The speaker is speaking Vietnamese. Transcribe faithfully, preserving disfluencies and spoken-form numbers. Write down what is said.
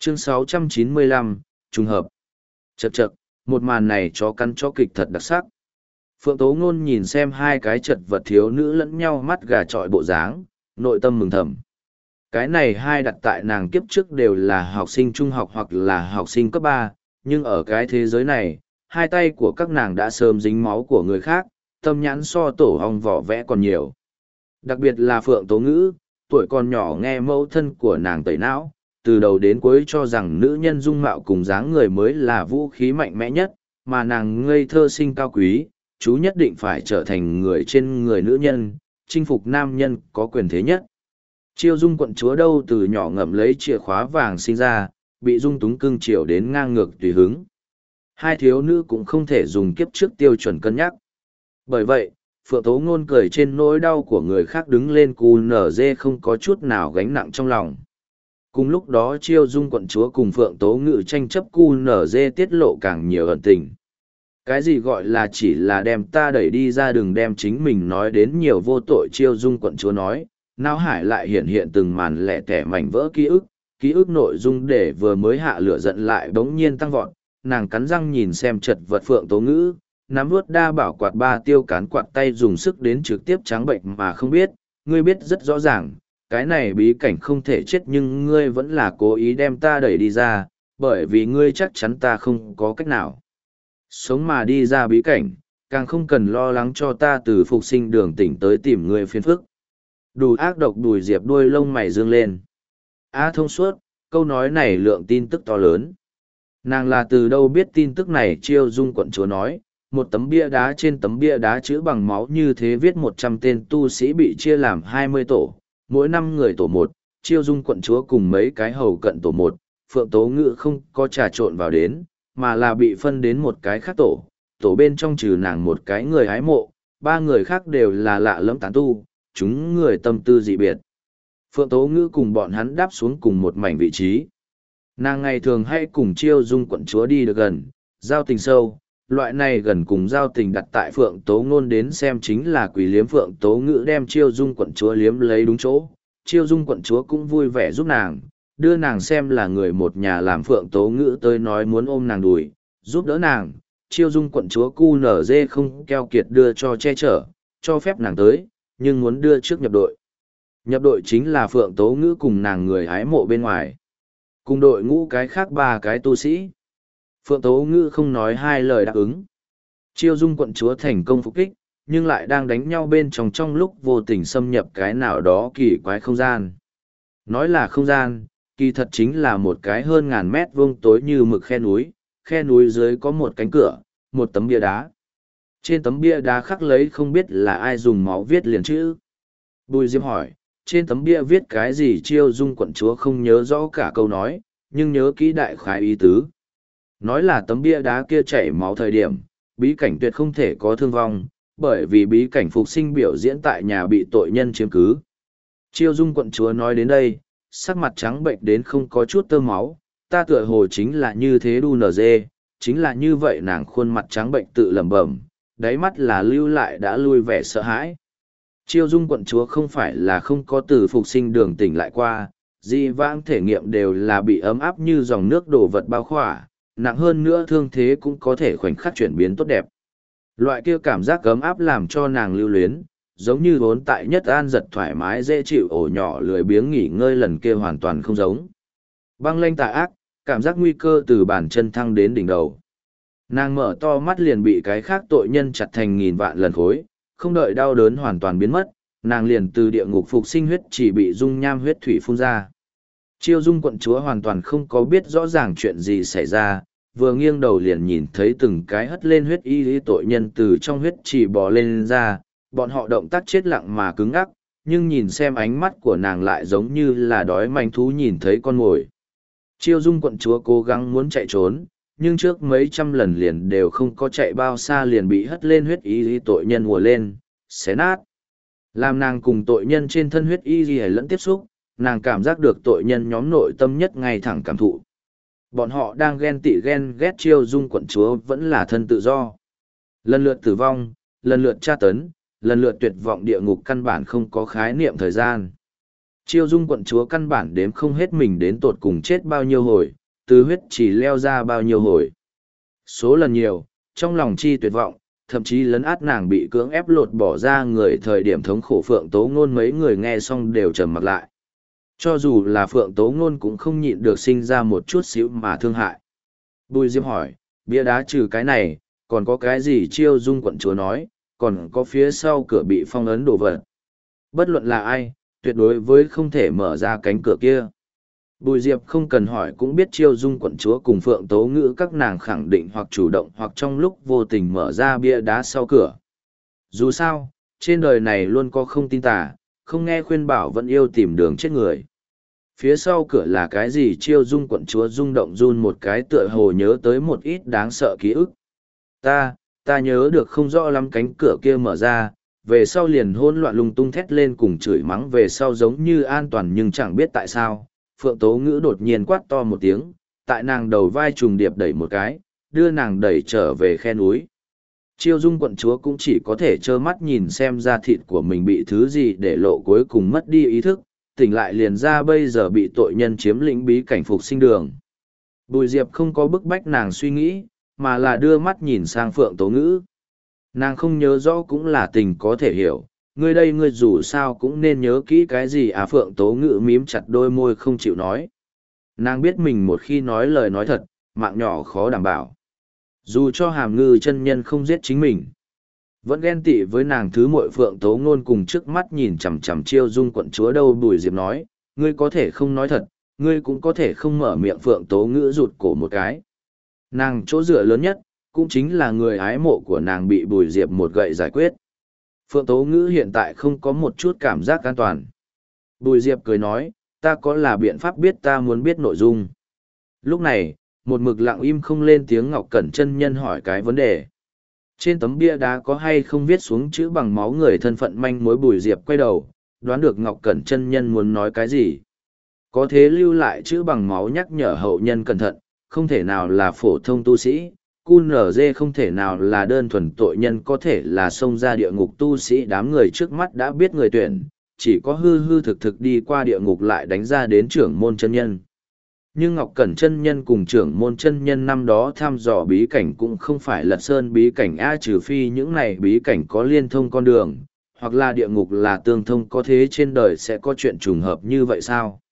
Chương sáu trăm chín mươi lăm, trùng hợp. Chậc chậc, một màn này chó căn chó kịch thật đặc sắc. Phượng Tố Ngôn nhìn xem hai cái chật vật thiếu nữ lẫn nhau mắt gà trọi bộ dáng, nội tâm mừng thầm. Cái này hai đặt tại nàng kiếp trước đều là học sinh trung học hoặc là học sinh cấp ba, nhưng ở cái thế giới này, hai tay của các nàng đã sớm dính máu của người khác, tâm nhãn so tổ ong vỏ vẽ còn nhiều. Đặc biệt là Phượng Tố Ngữ, tuổi còn nhỏ nghe mẫu thân của nàng tẩy não, từ đầu đến cuối cho rằng nữ nhân dung mạo cùng dáng người mới là vũ khí mạnh mẽ nhất, mà nàng ngây thơ sinh cao quý, chú nhất định phải trở thành người trên người nữ nhân, chinh phục nam nhân có quyền thế nhất. Chiêu Dung quận chúa đâu từ nhỏ ngậm lấy chìa khóa vàng sinh ra, bị Dung Túng cưng chiều đến ngang ngược tùy hứng. Hai thiếu nữ cũng không thể dùng kiếp trước tiêu chuẩn cân nhắc. Bởi vậy, Phượng Tố Ngôn cười trên nỗi đau của người khác đứng lên cù nở dê không có chút nào gánh nặng trong lòng. Cùng lúc đó Chiêu Dung quận chúa cùng Phượng Tố Ngự tranh chấp cu nở dê tiết lộ càng nhiều ẩn tình. Cái gì gọi là chỉ là đem ta đẩy đi ra đường đem chính mình nói đến nhiều vô tội. Chiêu Dung quận chúa nói, não hải lại hiện hiện từng màn lẻ tẻ mảnh vỡ ký ức, ký ức nội dung để vừa mới hạ lửa giận lại bỗng nhiên tăng vọt, nàng cắn răng nhìn xem chật vật Phượng Tố Ngữ, nắm vuốt đa bảo quạt ba tiêu cán quạt tay dùng sức đến trực tiếp trắng bệnh mà không biết, ngươi biết rất rõ ràng, cái này bí cảnh không thể chết nhưng ngươi vẫn là cố ý đem ta đẩy đi ra, bởi vì ngươi chắc chắn ta không có cách nào sống mà đi ra bí cảnh, càng không cần lo lắng cho ta từ phục sinh đường tỉnh tới tìm ngươi phiền phức. Đủ ác độc Đùi Diệp đuôi lông mày dương lên. A thông suốt, câu nói này lượng tin tức to lớn. Nàng là từ đâu biết tin tức này? Chiêu Dung quận chúa nói, một tấm bia đá, trên tấm bia đá chữ bằng máu như thế viết một trăm tên tu sĩ bị chia làm hai mươi tổ, mỗi năm người tổ một, Chiêu Dung quận chúa cùng mấy cái hầu cận tổ một, Phượng Tố Ngự không có trà trộn vào đến, mà là bị phân đến một cái khác tổ, tổ bên trong trừ nàng một cái người hái mộ, ba người khác đều là lạ lẫm tán tu, chúng người tâm tư dị biệt. Phượng Tố Ngữ cùng bọn hắn đáp xuống cùng một mảnh vị trí. Nàng ngày thường hay cùng Chiêu Dung quận chúa đi được gần, giao tình sâu, loại này gần cùng giao tình đặt tại Phượng Tố Ngôn đến xem chính là quỷ liếm. Phượng Tố Ngữ đem Chiêu Dung quận chúa liếm lấy đúng chỗ, Chiêu Dung quận chúa cũng vui vẻ giúp nàng, đưa nàng xem là người một nhà. Làm Phượng Tố Ngữ tới nói muốn ôm nàng đùi, giúp đỡ nàng, Chiêu Dung quận chúa cu nở dê không keo kiệt đưa cho che chở, cho phép nàng tới, nhưng muốn đưa trước nhập đội. Nhập đội chính là Phượng Tố Ngữ cùng nàng người hái mộ bên ngoài. Cùng đội ngũ cái khác ba cái tu sĩ. Phượng Tố Ngữ không nói hai lời đáp ứng. Chiêu Dung quận chúa thành công phục kích, nhưng lại đang đánh nhau bên trong trong lúc vô tình xâm nhập cái nào đó kỳ quái không gian. Nói là không gian, kỳ thật chính là một cái hơn ngàn mét vuông tối như mực khe núi, khe núi dưới có một cánh cửa, một tấm bia đá. Trên tấm bia đá khắc lấy không biết là ai dùng máu viết liền chữ. Bùi Diệp hỏi, trên tấm bia viết cái gì? Chiêu Dung quận chúa không nhớ rõ cả câu nói, nhưng nhớ kỹ đại khái ý tứ. Nói là tấm bia đá kia chảy máu thời điểm, bí cảnh tuyệt không thể có thương vong, bởi vì bí cảnh phục sinh biểu diễn tại nhà bị tội nhân chiếm cứ. Chiêu Dung quận chúa nói đến đây, sắc mặt trắng bệnh đến không có chút tơ máu, ta tựa hồ chính là như thế đu nở dê, chính là như vậy. Nàng khuôn mặt trắng bệnh tự lẩm bẩm, đáy mắt là lưu lại đã lui vẻ sợ hãi. Chiêu Dung quận chúa không phải là không có từ phục sinh đường tỉnh lại qua, di vãng thể nghiệm đều là bị ấm áp như dòng nước đổ vật bao khỏa, nặng hơn nữa thương thế cũng có thể khoảnh khắc chuyển biến tốt đẹp. Loại kia cảm giác ấm áp làm cho nàng lưu luyến, giống như vốn tại nhất an giật thoải mái dễ chịu ổ nhỏ lười biếng nghỉ ngơi lần kia hoàn toàn không giống. Băng lanh tà ác, cảm giác nguy cơ từ bàn chân thăng đến đỉnh đầu. Nàng mở to mắt liền bị cái khác tội nhân chặt thành nghìn vạn lần khối, không đợi đau đớn hoàn toàn biến mất, nàng liền từ địa ngục phục sinh huyết chỉ bị dung nham huyết thủy phun ra. Chiêu Dung quận chúa hoàn toàn không có biết rõ ràng chuyện gì xảy ra, vừa nghiêng đầu liền nhìn thấy từng cái hất lên huyết y lý tội nhân từ trong huyết chỉ bò lên ra, bọn họ động tác chết lặng mà cứng ngắc, nhưng nhìn xem ánh mắt của nàng lại giống như là đói manh thú nhìn thấy con mồi. Chiêu Dung quận chúa cố gắng muốn chạy trốn, nhưng trước mấy trăm lần liền đều không có chạy bao xa liền bị hất lên huyết y lý tội nhân ùa lên, xé nát. Làm nàng cùng tội nhân trên thân huyết y lý lẫn tiếp xúc, nàng cảm giác được tội nhân nhóm nội tâm nhất ngay thẳng cảm thụ. Bọn họ đang ghen tị ghen ghét Chiêu Dung quận chúa vẫn là thân tự do. Lần lượt tử vong, lần lượt tra tấn, lần lượt tuyệt vọng địa ngục căn bản không có khái niệm thời gian. Chiêu dung quận chúa căn bản đếm không hết mình đến tột cùng chết bao nhiêu hồi, từ huyết chỉ leo ra bao nhiêu hồi. Số lần nhiều, trong lòng chi tuyệt vọng, thậm chí lấn át nàng bị cưỡng ép lột bỏ ra người thời điểm thống khổ Phượng Tố Ngôn mấy người nghe xong đều trầm mặc lại. Cho dù là Phượng Tố Ngôn cũng không nhịn được sinh ra một chút xíu mà thương hại. Bùi Diệp hỏi, bia đá trừ cái này, còn có cái gì Chiêu dung quận chúa nói, còn có phía sau cửa bị phong ấn đồ vật. Bất luận là ai, tuyệt đối với không thể mở ra cánh cửa kia. Bùi Diệp không cần hỏi cũng biết Chiêu dung quận chúa cùng Phượng Tố Ngữ các nàng khẳng định hoặc chủ động hoặc trong lúc vô tình mở ra bia đá sau cửa. Dù sao, trên đời này luôn có không tin tà, không nghe khuyên bảo vẫn yêu tìm đường chết người. Phía sau cửa là cái gì? Chiêu dung quận chúa rung động run một cái tựa hồ nhớ tới một ít đáng sợ ký ức. Ta, ta nhớ được không rõ lắm, cánh cửa kia mở ra, về sau liền hỗn loạn lung tung thét lên cùng chửi mắng về sau giống như an toàn nhưng chẳng biết tại sao. Phượng Tố Ngữ đột nhiên quát to một tiếng, tại nàng đầu vai trùng điệp đẩy một cái, đưa nàng đẩy trở về khe núi. Chiêu dung quận chúa cũng chỉ có thể trơ mắt nhìn xem da thịt của mình bị thứ gì để lộ, cuối cùng mất đi ý thức, tỉnh lại liền ra bây giờ bị tội nhân chiếm lĩnh bí cảnh phục sinh đường. Bùi Diệp không có bức bách nàng suy nghĩ, mà là đưa mắt nhìn sang Phượng Tố Ngữ. Nàng không nhớ rõ cũng là tình có thể hiểu, ngươi đây ngươi dù sao cũng nên nhớ kỹ cái gì à? Phượng Tố Ngữ mím chặt đôi môi không chịu nói. Nàng biết mình một khi nói lời nói thật, mạng nhỏ khó đảm bảo. Dù cho Hàm Ngư chân nhân không giết chính mình, vẫn ghen tị với nàng thứ muội Phượng Tố Ngôn cùng trước mắt nhìn chằm chằm Chiêu dung quận chúa đâu. Bùi Diệp nói, ngươi có thể không nói thật, ngươi cũng có thể không mở miệng. Phượng Tố Ngữ rụt cổ một cái. Nàng chỗ dựa lớn nhất, cũng chính là người ái mộ của nàng bị Bùi Diệp một gậy giải quyết. Phượng Tố Ngữ hiện tại không có một chút cảm giác an toàn. Bùi Diệp cười nói, ta có là biện pháp biết ta muốn biết nội dung. Lúc này, một mực lặng im không lên tiếng Ngọc Cẩn chân nhân hỏi cái vấn đề. Trên tấm bia đá có hay không viết xuống chữ bằng máu người thân phận manh mối? Bùi Diệp quay đầu, đoán được Ngọc Cẩn chân nhân muốn nói cái gì. Có thế lưu lại chữ bằng máu nhắc nhở hậu nhân cẩn thận, không thể nào là phổ thông tu sĩ, cu nở dê không thể nào là đơn thuần tội nhân, có thể là xông ra địa ngục tu sĩ. Đám người trước mắt đã biết người tuyển, chỉ có hư hư thực thực đi qua địa ngục lại đánh ra đến trưởng môn chân nhân. Nhưng Ngọc Cẩn chân nhân cùng trưởng môn chân nhân năm đó thăm dò bí cảnh cũng không phải Lật Sơn bí cảnh a, trừ phi những này bí cảnh có liên thông con đường, hoặc là địa ngục là tương thông, có thế trên đời sẽ có chuyện trùng hợp như vậy sao?